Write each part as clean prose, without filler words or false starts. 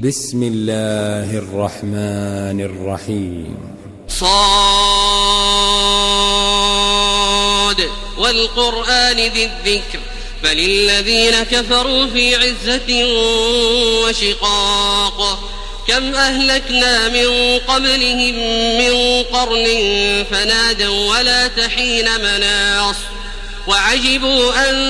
بسم الله الرحمن الرحيم. صاد والقرآن ذي الذكر بل الذين كفروا في عزة وشقاق كم أهلكنا من قبلهم من قرن فنادوا ولا تحين مناص وعجبوا أن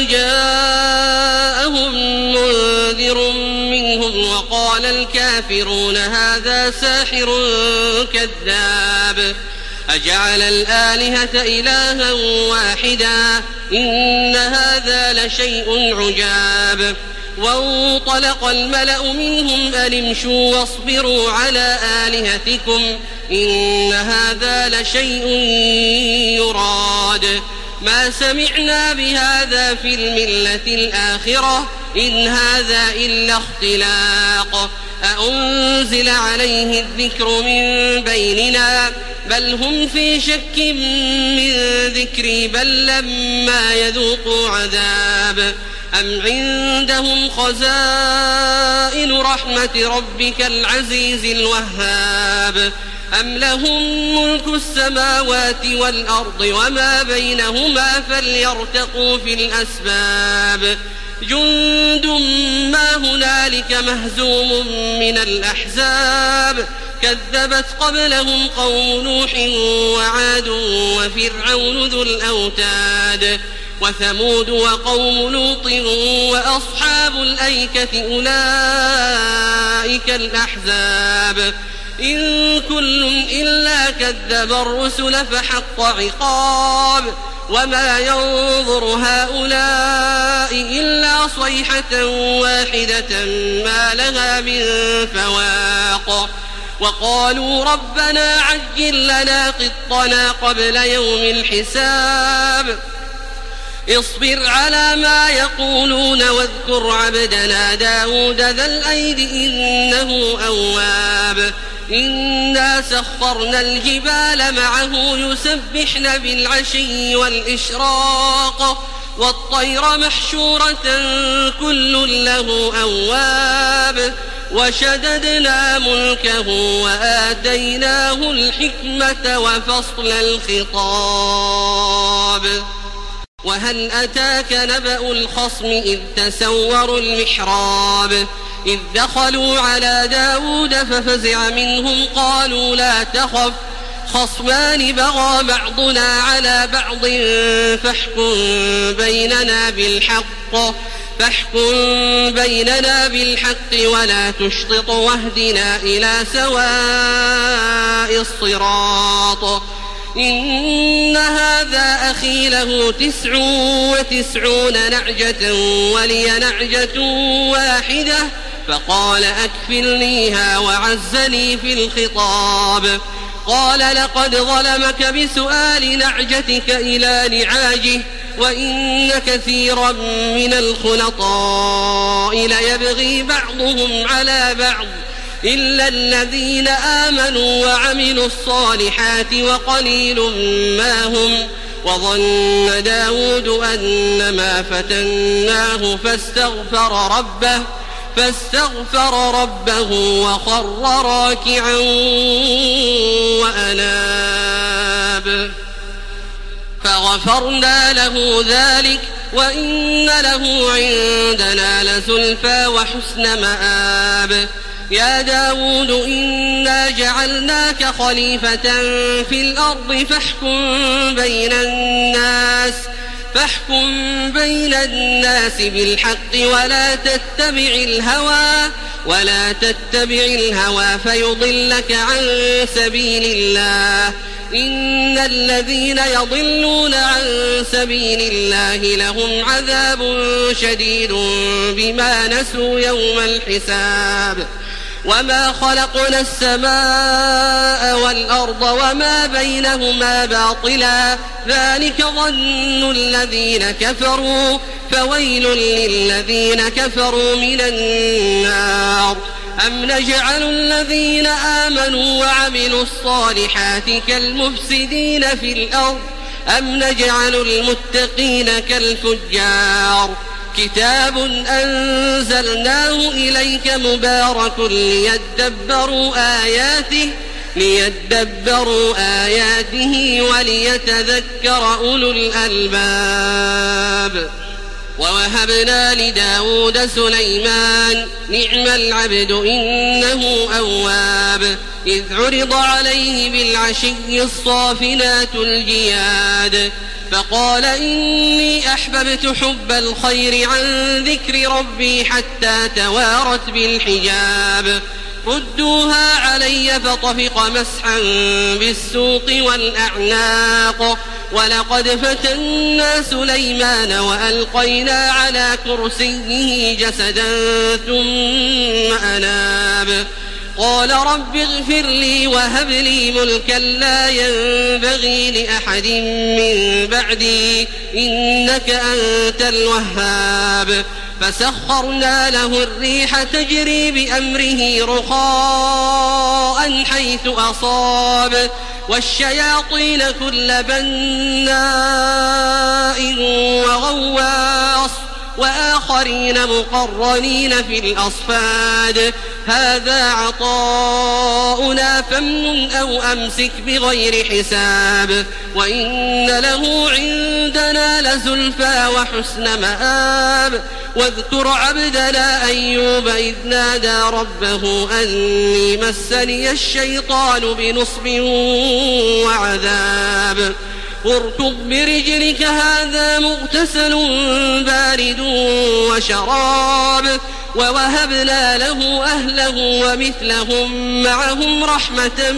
جاءهم منذر منهم وقال الكافرون هذا ساحر كذاب أجعل الآلهة إلها واحدا إن هذا لشيء عجاب وانطلق الملأ منهم أن امشوا واصبروا على آلهتكم إن هذا لشيء يراد ما سمعنا بهذا في الملة الآخرة إن هذا إلا اختلاق أأنزل عليه الذكر من بيننا بل هم في شك من ذكري بل لما يذوقوا عذاب أم عندهم خزائن رحمة ربك العزيز الوهاب أم لهم ملك السماوات والأرض وما بينهما فليرتقوا في الأسباب جند ما هنالك مهزوم من الأحزاب كذبت قبلهم قوم نوح وعاد وفرعون ذو الأوتاد وثمود وقوم لوط وأصحاب الأيكة أولئك الأحزاب إن كل إلا كذب الرسل فحق عقاب وما ينظر هؤلاء إلا صيحة واحدة ما لها من فواق وقالوا ربنا عجل لنا قطنا قبل يوم الحساب اصبر على ما يقولون واذكر عبدنا داود ذا الأيد إنه أواب إنا سخرنا الجبال معه يسبحن بالعشي والإشراق والطير محشورة كل له أواب وشددنا ملكه وآتيناه الحكمة وفصل الخطاب وهل أتاك نبأ الخصم إذ تسوروا المحراب إذ دخلوا على داود ففزع منهم قالوا لا تخف خصمان بغى بعضنا على بعض فاحكم بيننا بالحق ولا تشطط واهدنا إلى سواء الصراط إن هذا أخي له 99 نعجة ولي نعجة واحدة فقال أكفلنيها وعزني في الخطاب قال لقد ظلمك بسؤال نعجتك إلى نعاجه وإن كثيرا من الخلطاء ليبغي بعضهم على بعض إلا الذين آمنوا وعملوا الصالحات وقليل ما هم وظن داود أنما فتناه فاستغفر ربه وخر راكعا وأناب فغفرنا له ذلك وإن له عندنا لزلفى وحسن مآب يا داود إنا جعلناك خليفة في الأرض فاحكم بين الناس بالحق ولا تتبع الهوى فيضلك عن سبيل الله إن الذين يضلون عن سبيل الله لهم عذاب شديد بما نسوا يوم الحساب وما خلقنا السماء والأرض وما بينهما باطلا ذلك ظن الذين كفروا فويل للذين كفروا من النار أم نجعل الذين آمنوا وعملوا الصالحات كالمفسدين في الأرض أم نجعل المتقين كالفجار كتاب أنزلناه إليك مبارك ليدبروا آياته وليتذكر أولو الألباب. ووهبنا لداود سليمان نعم العبد إنه أواب إذ عرض عليه بالعشي الصافنات الجياد فقال إني أحببت حب الخير عن ذكر ربي حتى توارت بالحجاب ردوها علي فطفق مسحا بالسوق والأعناق ولقد فتنا سليمان وألقينا على كرسيه جسدا ثم أناب قال رب اغفر لي وهب لي ملكا لا ينبغي لأحد من بعدي إنك أنت الوهاب فسخرنا له الريح تجري بأمره رخاء حيث أصاب والشياطين كل بناء وغواص وآخرين مقرنين في الأصفاد هذا عطاؤنا فامنن أو أمسك بغير حساب وإن له عندنا لزلفى وحسن مآب واذكر عبدنا أيوب إذ نادى ربه أني مسني الشيطان بنصب وعذاب اركض برجلك هذا مغتسل بارد وشراب ووهبنا له أهله ومثلهم معهم رحمة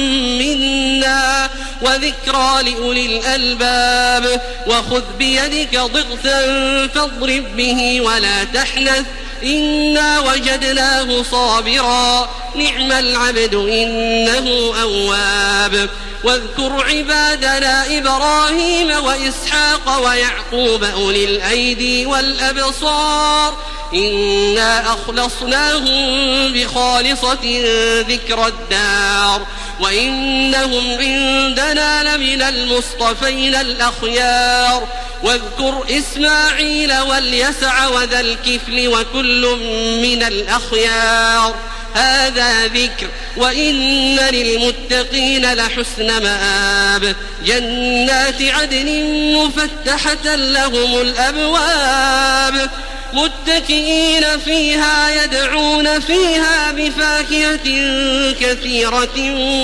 منا وذكرى لأولي الألباب وخذ بيدك ضغثا فاضرب به ولا تحنث إنا وجدناه صابرا نعم العبد إنه أواب واذكر عبادنا إبراهيم وإسحاق ويعقوب أولي الأيدي والأبصار إنا أخلصناهم بخالصة ذكر الدار وإنهم عندنا لمن المصطفين الأخيار واذكر إسماعيل واليسع وذا الكفل وكل من الأخيار هذا ذكر وإن للمتقين لحسن مآب جنات عدن مفتحة لهم الأبواب متكئين فيها يدعون فيها بفاكهة كثيرة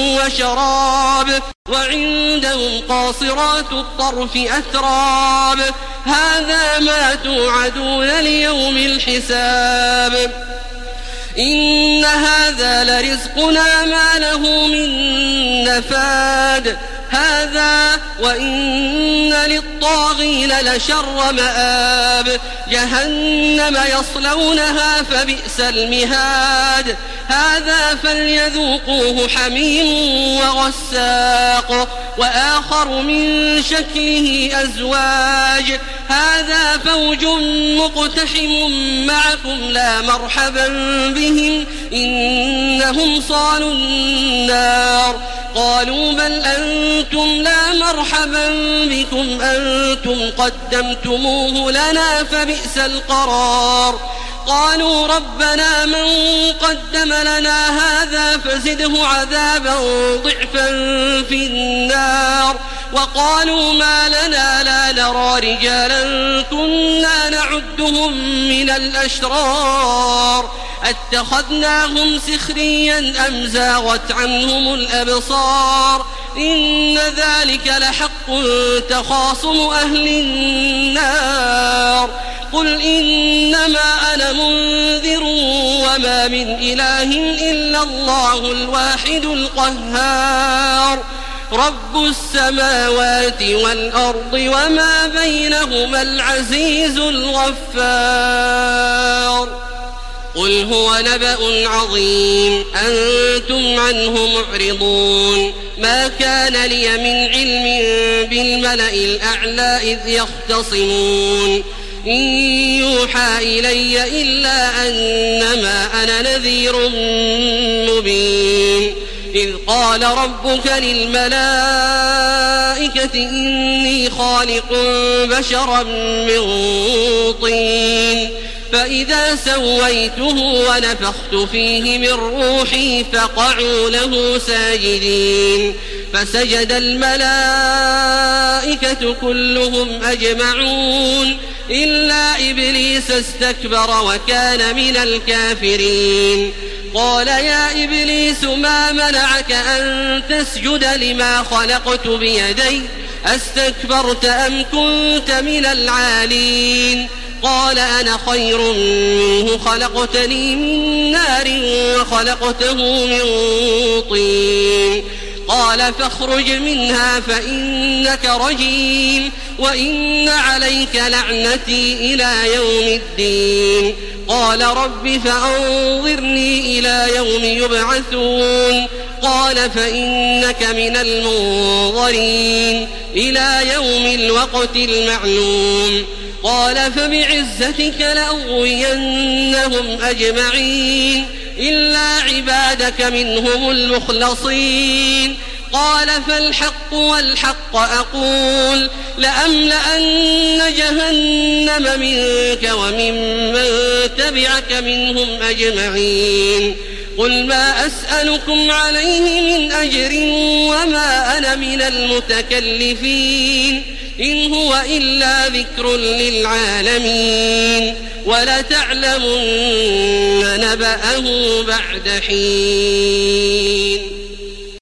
وشراب وعندهم قاصرات الطرف أتراب هذا ما توعدون ليوم الحساب إن هذا لرزقنا ما له من نفاد هذا وإن للطاغين لشر مآب جهنم يصلونها فبئس المهاد هذا فليذوقوه حميم وغساق وآخر من شكله أزواج هذا فوج مقتحم معكم لا مرحبا بهم إنهم صالوا النار قالوا بل أنتم لا مرحبا بكم أنتم قدمتموه لنا فبئس القرار قالوا ربنا من قدم لنا هذا فزده عذابا ضعفا في النار وقالوا ما لنا لا نرى رجالا كنا نعدهم من الأشرار اتخذناهم سخريا أم زاغت عنهم الأبصار إن ذلك لحق تخاصم أهل النار قل إنما أنا منذر وما من إله إلا الله الواحد القهار رب السماوات والأرض وما بينهما العزيز الغفار قل هو نبأ عظيم أنتم عنه معرضون ما كان لي من علم بالملأ الأعلى إذ يختصمون إن يوحى إلي إلا أنما أنا نذير مبين إذ قال ربك للملائكة إني خالق بشرا من طين فإذا سويته ونفخت فيه من روحي فقعوا له ساجدين فسجد الملائكة كلهم أجمعون إلا إبليس استكبر وكان من الكافرين قال يا إبليس ما منعك أن تسجد لما خلقت بيدي أستكبرت أم كنت من العالين قال أنا خير منه خلقتني من نار وخلقته من طين قال فاخرج منها فإنك رجيم وإن عليك لعنتي إلى يوم الدين قال رب فأنظرني إلى يوم يبعثون قال فإنك من المنظرين إلى يوم الوقت المعلوم قال فبعزتك لأغوينهم أجمعين إلا عبادك منهم المخلصين قال فالحق والحق أقول لأملأن جهنم منك وممن تبعك منهم أجمعين قل ما أسألكم عليه من أجر وما أنا من المتكلفين إن هو إلا ذكر للعالمين ولتعلمن نبأه بعد حين.